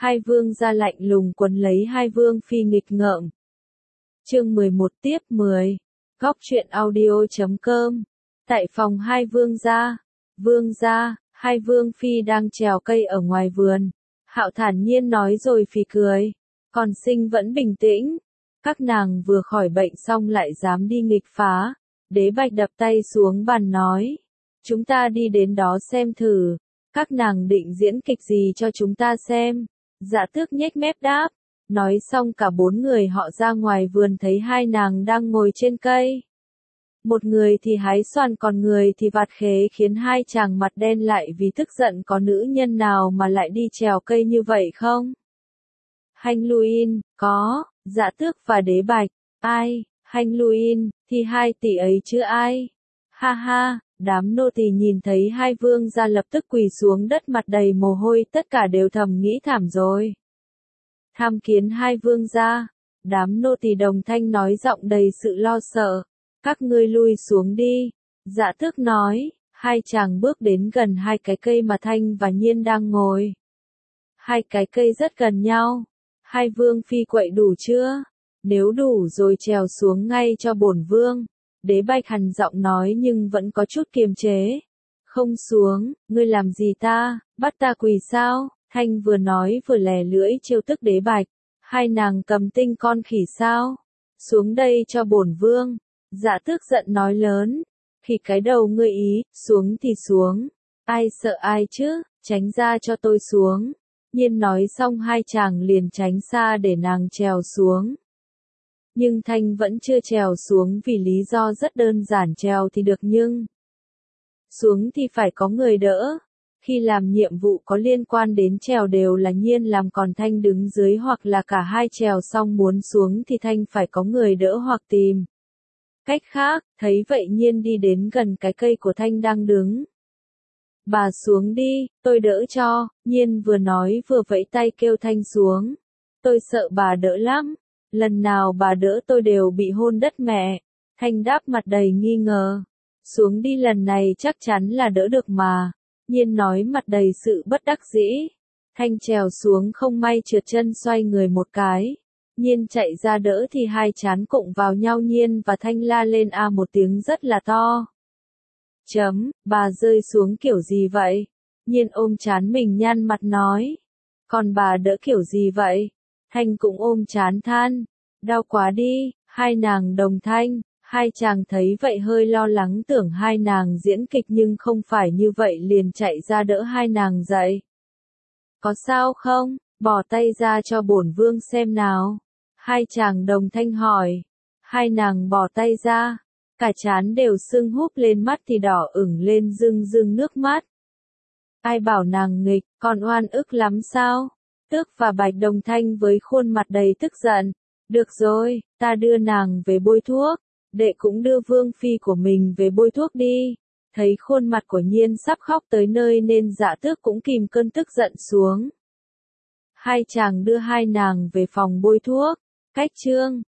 Hai vương gia lạnh lùng quấn lấy hai vương phi nghịch ngợm. Chương 11 tiếp 10. Góc truyện audio.com. Tại phòng hai vương gia, hai vương phi đang trèo cây ở ngoài vườn. Hạo thản nhiên nói rồi phì cười. Còn Sinh vẫn bình tĩnh. Các nàng vừa khỏi bệnh xong lại dám đi nghịch phá. Đế Bạch đập tay xuống bàn nói. Chúng ta đi đến đó xem thử. Các nàng định diễn kịch gì cho chúng ta xem. Dạ Tước nhếch mép đáp. Nói xong cả bốn người họ ra ngoài vườn thấy hai nàng đang ngồi trên cây. Một người thì hái xoàn còn người thì vạt khế, khiến hai chàng mặt đen lại vì tức giận. Có nữ nhân nào mà lại đi trèo cây như vậy không? Hành Luin, có, Dạ Tước và Đế Bạch. Ai? Hành Luin, thì hai tỷ ấy chứ ai? Ha ha, đám nô tỳ nhìn thấy hai vương gia lập tức quỳ xuống đất mặt đầy mồ hôi, tất cả đều thầm nghĩ thảm rồi. Tham kiến hai vương gia, đám nô tỳ đồng thanh nói giọng đầy sự lo sợ. Các ngươi lui xuống đi. Dạ Tước nói. Hai chàng bước đến gần hai cái cây mà Thanh và Nhiên đang ngồi. Hai cái cây rất gần nhau. Hai vương phi quậy đủ chưa? Nếu đủ rồi trèo xuống ngay cho bổn vương. Đế Bạch hằn giọng nói nhưng vẫn có chút kiềm chế. Không xuống, ngươi làm gì ta, bắt ta quỳ sao? Thanh vừa nói vừa lè lưỡi trêu tức Đế Bạch. Hai nàng cầm tinh con khỉ sao? Xuống đây cho bổn vương. Dạ Tước giận nói lớn. Thì cái đầu ngươi ý, xuống thì xuống. Ai sợ ai chứ, tránh ra cho tôi xuống. Nhiên nói xong hai chàng liền tránh xa để nàng trèo xuống. Nhưng Thanh vẫn chưa trèo xuống vì lý do rất đơn giản, trèo thì được nhưng xuống thì phải có người đỡ. Khi làm nhiệm vụ có liên quan đến trèo đều là Nhiên làm, còn Thanh đứng dưới hoặc là cả hai trèo xong muốn xuống thì Thanh phải có người đỡ hoặc tìm cách khác. Thấy vậy Nhiên đi đến gần cái cây của Thanh đang đứng. Bà xuống đi, tôi đỡ cho. Nhiên vừa nói vừa vẫy tay kêu Thanh xuống. Tôi sợ bà đỡ lắm. Lần nào bà đỡ tôi đều bị hôn đất mẹ. Thanh đáp mặt đầy nghi ngờ. Xuống đi, lần này chắc chắn là đỡ được mà. Nhiên nói mặt đầy sự bất đắc dĩ. Thanh trèo xuống không may trượt chân xoay người một cái. Nhiên chạy ra đỡ thì hai trán cụng vào nhau. Nhiên và Thanh la lên a một tiếng rất là to. Bà rơi xuống kiểu gì vậy? Nhiên ôm trán mình nhăn mặt nói. Còn bà đỡ kiểu gì vậy? Thanh cũng ôm trán than. Đau quá đi. Hai nàng đồng thanh. Hai chàng thấy vậy hơi lo lắng, tưởng hai nàng diễn kịch nhưng không phải như vậy, liền chạy ra đỡ hai nàng dậy. Có sao không? Bỏ tay ra cho bổn vương xem nào. Hai chàng đồng thanh hỏi. Hai nàng bỏ tay ra. Cả trán đều sưng húp lên, mắt thì đỏ ửng lên rưng rưng nước mắt. Ai bảo nàng nghịch, còn oan ức lắm sao? Tước và Bạch đồng thanh với khuôn mặt đầy tức giận. Được rồi, ta đưa nàng về bôi thuốc. Đệ cũng đưa vương phi của mình về bôi thuốc đi. Thấy khuôn mặt của Nhiên sắp khóc tới nơi nên Dạ Tước cũng kìm cơn tức giận xuống. Hai chàng đưa hai nàng về phòng bôi thuốc. Cách chương